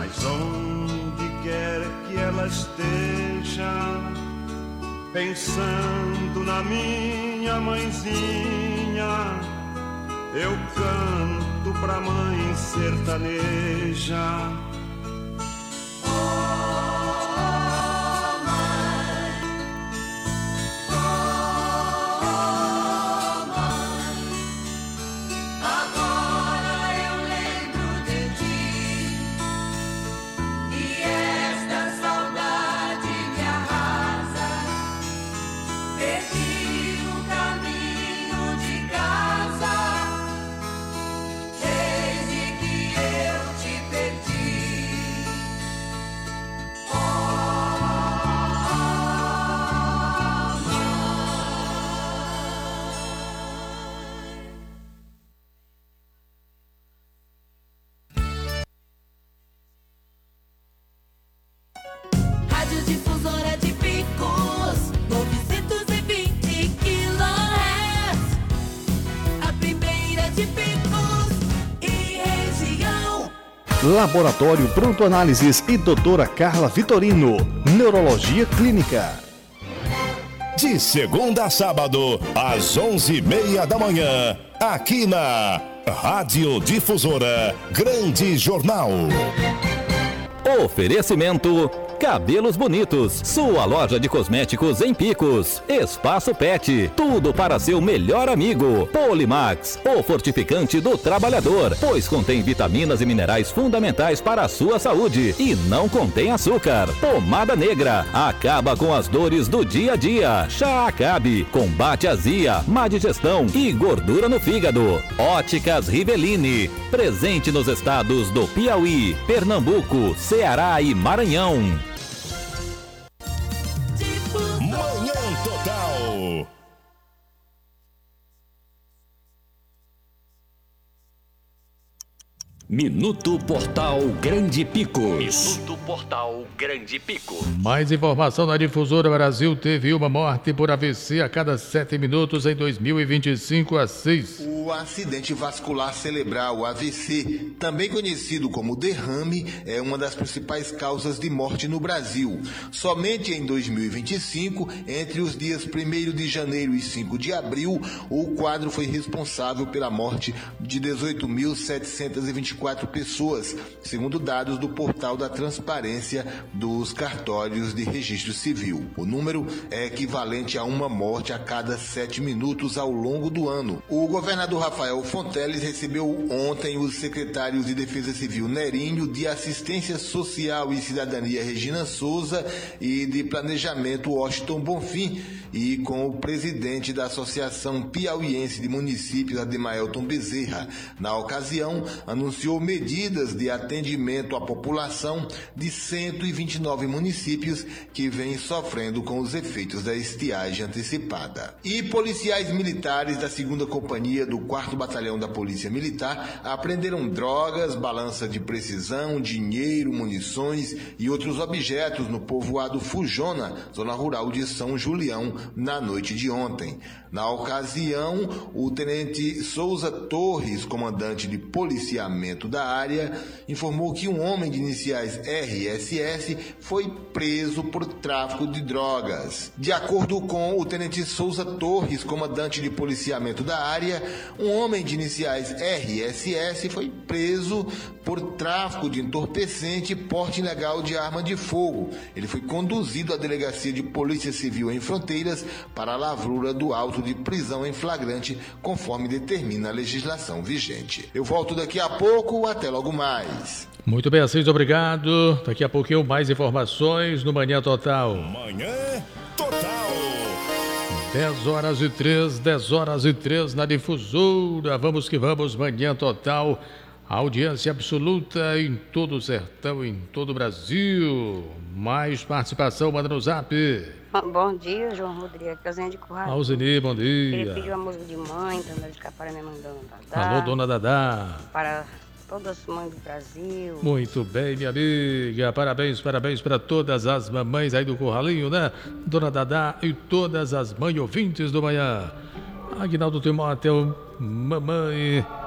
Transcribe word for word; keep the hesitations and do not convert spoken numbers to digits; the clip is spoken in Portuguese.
Mas onde quer que ela esteja, pensando na minha mãezinha, eu canto pra mãe sertaneja. Laboratório Pronto Análises e doutora Carla Vitorino, Neurologia Clínica. De segunda a sábado, às onze e meia da manhã, aqui na Rádio Difusora Grande Jornal. Oferecimento Cabelos Bonitos, sua loja de cosméticos em Picos. Espaço Pet, tudo para seu melhor amigo. Polimax, o fortificante do trabalhador, pois contém vitaminas e minerais fundamentais para a sua saúde e não contém açúcar. Pomada Negra, acaba com as dores do dia a dia. Chá Acabe, combate azia, má digestão e gordura no fígado. Óticas Riveline, presente nos estados do Piauí, Pernambuco, Ceará e Maranhão. Minuto Portal Grande Picos. Minuto Portal Grande Picos. Mais informação da Difusora. Brasil teve uma morte por A V C a cada sete minutos em dois mil e vinte e cinco a seis. O acidente vascular cerebral, A V C, também conhecido como derrame, é uma das principais causas de morte no Brasil. Somente em dois mil e vinte e cinco, entre os dias primeiro de janeiro e cinco de abril, o quadro foi responsável pela morte de dezoito mil setecentos e vinte e quatro pessoas, segundo dados do Portal da Transparência dos Cartórios de Registro Civil. O número é equivalente a uma morte a cada sete minutos ao longo do ano. O governador Rafael Fonteles recebeu ontem os secretários de Defesa Civil Nerinho, de Assistência Social e Cidadania Regina Souza e de Planejamento Washington Bonfim, e com o presidente da Associação Piauiense de Municípios, Ademaelton Bezerra. Na ocasião, anunciou medidas de atendimento à população de cento e vinte e nove municípios que vêm sofrendo com os efeitos da estiagem antecipada. E policiais militares da segunda Companhia do quarto Batalhão da Polícia Militar apreenderam drogas, balança de precisão, dinheiro, munições e outros objetos no povoado Fujona, zona rural de São Julião, na noite de ontem. Na ocasião, o tenente Souza Torres, comandante de policiamento da área, informou que um homem de iniciais R S S foi preso por tráfico de drogas. De acordo com o tenente Souza Torres, comandante de policiamento da área, um homem de iniciais R S S foi preso por tráfico de entorpecente e porte ilegal de arma de fogo. Ele foi conduzido à Delegacia de Polícia Civil em Fronteiras para a lavrura do auto de prisão em flagrante, conforme determina a legislação vigente. Eu volto daqui a pouco, até logo mais. Muito bem, Assis, obrigado. Daqui a pouquinho mais informações no Manhã Total. Manhã Total. dez horas e três, dez horas e três na Difusora. Vamos que vamos, Manhã Total. Audiência absoluta em todo o sertão, em todo o Brasil. Mais participação, manda no zap. Bom dia, João Rodrigues, casinha de Curral. Alzini, bom dia. Ele pediu a música de mãe, também de para minha mãe, Dona Dadá. Alô, Dona Dadá. Para todas as mães do Brasil. Muito bem, minha amiga. Parabéns, parabéns para todas as mamães aí do Curralinho, né? Dona Dadá e todas as mães ouvintes do manhã. Aguinaldo Timóteo, mamãe...